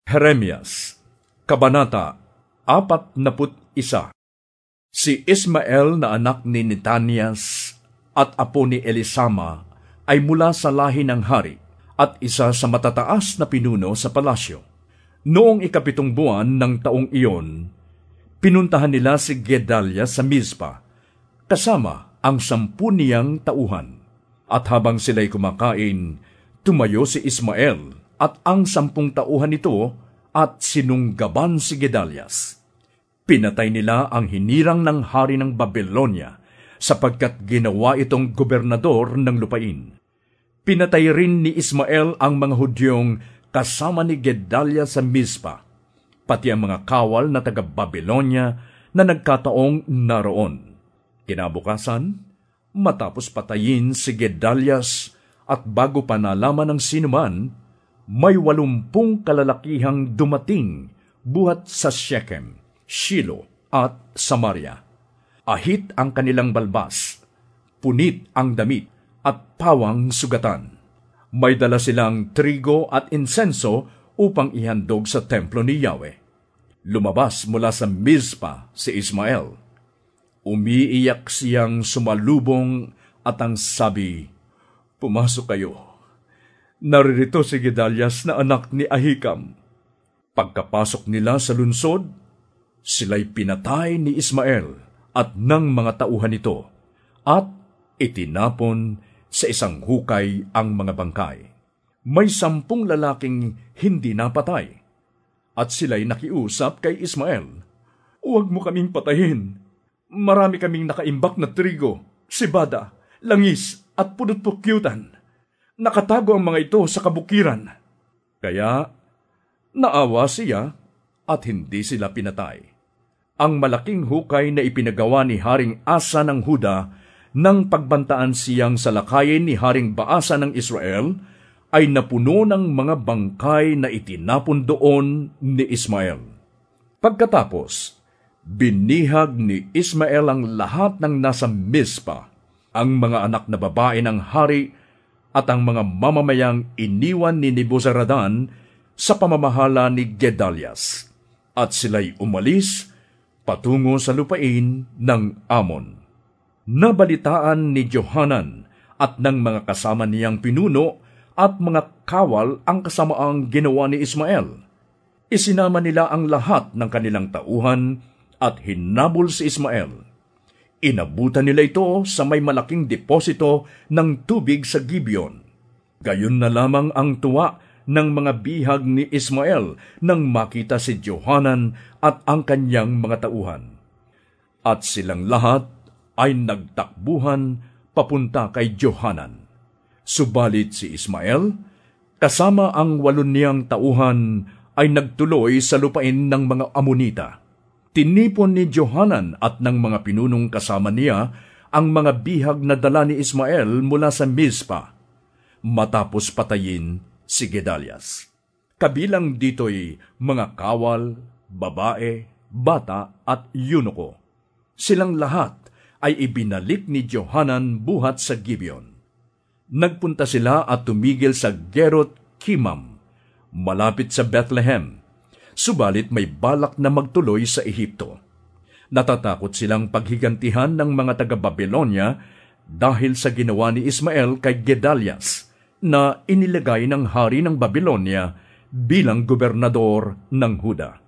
Jeremias, Kabanata 41. Si Ismael na anak ni Netanias at apo ni Elisama ay mula sa lahi ng hari at isa sa matataas na pinuno sa palasyo. Noong 7 buwan ng taong iyon, pinuntahan nila si Gedalias sa Mizpa, kasama ang 10 niyang tauhan. At habang sila'y kumakain, tumayo si Ismael at ang 10 tauhan nito at sinunggaban si Gedalias. Pinatay nila ang hinirang ng hari ng Babylonia sapagkat ginawa itong gobernador ng lupain. Pinatay rin ni Ismael ang mga Hudyong kasama ni Gedalias sa Mizpa, pati ang mga kawal na taga-Babylonia na nagkataong naroon. Kinabukasan, matapos patayin si Gedalias at bago pa nalaman ng sinuman, may 80 kalalakihang dumating buhat sa Shechem, Shilo at Samaria. Ahit ang kanilang balbas, punit ang damit at pawang sugatan. May dala silang trigo at insenso upang ihandog sa templo ni Yahweh. Lumabas mula sa Mizpa si Ismael. Umiiyak siyang sumalubong at ang sabi, "Pumasok kayo. Naririto si Gedalias na anak ni Ahikam." Pagkapasok nila sa lunsod, sila'y pinatay ni Ismael at ng mga tauhan nito, at itinapon sa isang hukay ang mga bangkay. May 10 lalaking hindi napatay, at sila'y nakiusap kay Ismael, "Huwag mo kaming patayin. Marami kaming nakaimbak na trigo, sibada, langis at pudot-pukyutan. Nakatago ang mga ito sa kabukiran." Kaya naawa siya at hindi sila pinatay. Ang malaking hukay na ipinagawa ni Haring Asa ng Huda nang pagbantaan siyang salakayin ni Haring Baasa ng Israel ay napuno ng mga bangkay na itinapon doon ni Ismael. Pagkatapos, binihag ni Ismael ang lahat ng nasa Mizpa, ang mga anak na babae ng hari at ang mga mamamayang iniwan ni Nebuzaradan sa pamamahala ni Gedalias, at sila'y umalis patungo sa lupain ng Amon. Nabalitaan ni Johanan at ng mga kasama niyang pinuno at mga kawal ang kasamaang ginawa ni Ismael. Isinama nila ang lahat ng kanilang tauhan at hinabol si Ismael. Inabutan nila ito sa may malaking deposito ng tubig sa Gibeon. Gayon na lamang ang tuwa ng mga bihag ni Ismael nang makita si Johanan at ang kanyang mga tauhan. At silang lahat ay nagtakbuhan papunta kay Johanan. Subalit si Ismael, kasama ang 8 niyang tauhan, ay nagtuloy sa lupain ng mga Amonita. Tinipon ni Johanan at ng mga pinunong kasama niya ang mga bihag na dala ni Ismael mula sa Mizpa, matapos patayin si Gedalias. Kabilang dito'y mga kawal, babae, bata at yunuko. Silang lahat ay ibinalik ni Johanan buhat sa Gibeon. Nagpunta sila at tumigil sa Gerot Kimam, malapit sa Bethlehem. Subalit may balak na magtuloy sa Ehipto. Natatakot silang paghigantihan ng mga taga-Babylonia dahil sa ginawa ni Ismael kay Gedalias, na inilagay ng hari ng Babylonia bilang gobernador ng Huda.